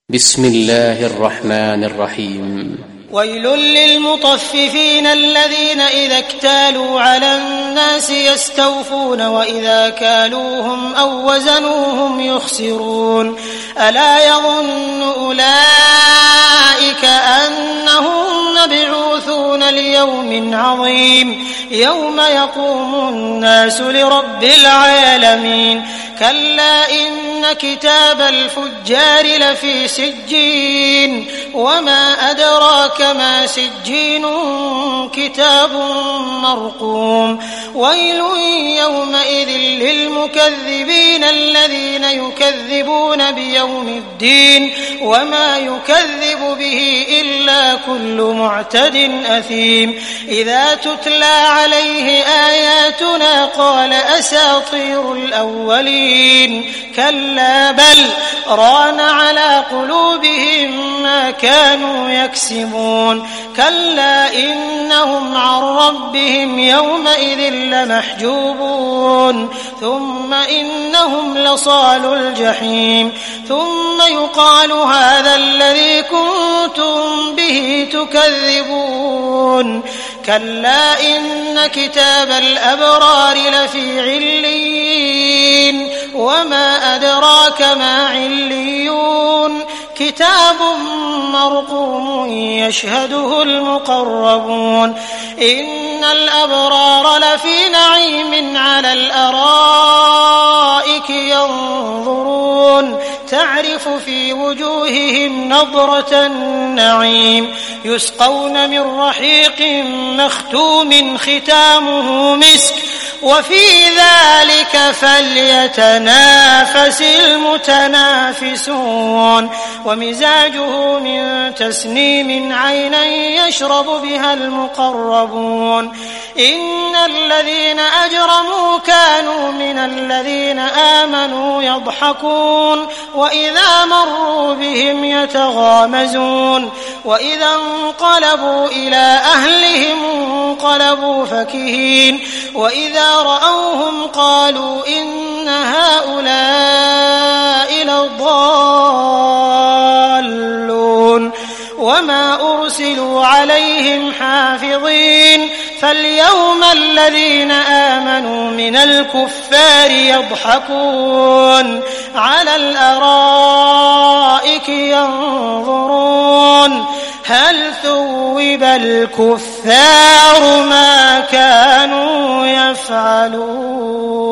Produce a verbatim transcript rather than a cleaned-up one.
بسم الله الرحمن الرحيم. ويل للمطففين الذين إذا اكتالوا على الناس يستوفون وإذا كالوهم أو وزنوهم يخسرون. ألا يظن أولئك أنهم مبعوثون ليوم عظيم يوم يقوم الناس لرب العالمين. كلا إن كتاب الفجار لفي سجين وما أدراك ما سجين كتاب مرقوم. ويل يومئذ للمكذبين الذين يكذبون بيوم الدين وما يكذب به إلا كل معتد أثيم. إذا تتلى عليه آياتنا قال أساطير الأولين. كلا بل ران على قلوبهم ما كانوا يكسبون. كلا إنهم عن ربهم يومئذ لمحجوبون ثم إنهم لصالو الجحيم. ثم يقال هذا الذي كنتم به تكذبون. كلا إن كتاب الأبرار لفي عليين وما أدراك ما عليون. كتاب مرقوم يشهده المقربون. إن الأبرار لفي نعيم على الأرائك ينظرون تعرف في وجوههم نضرة النعيم. يسقون من رحيق مختوم ختامه مسك وفي ذلك فليتنافس المتنافسون. ومزاجه من تسنيم عينا يشرب بها المقربون. إن الذين أجرموا كانوا من الذين آمنوا يضحكون وإذا مروا بهم يتغامزون وإذا انقلبوا إلى أهلهم انقلبوا فكهين وإذا رأوهم قالوا إن هؤلاء لضالون. وما أرسلوا عليهم حافظين. فاليوم الذين آمنوا من الكفار يضحكون على الأرائك ينظرون هل ثوب الكفار ما كانوا يفعلون.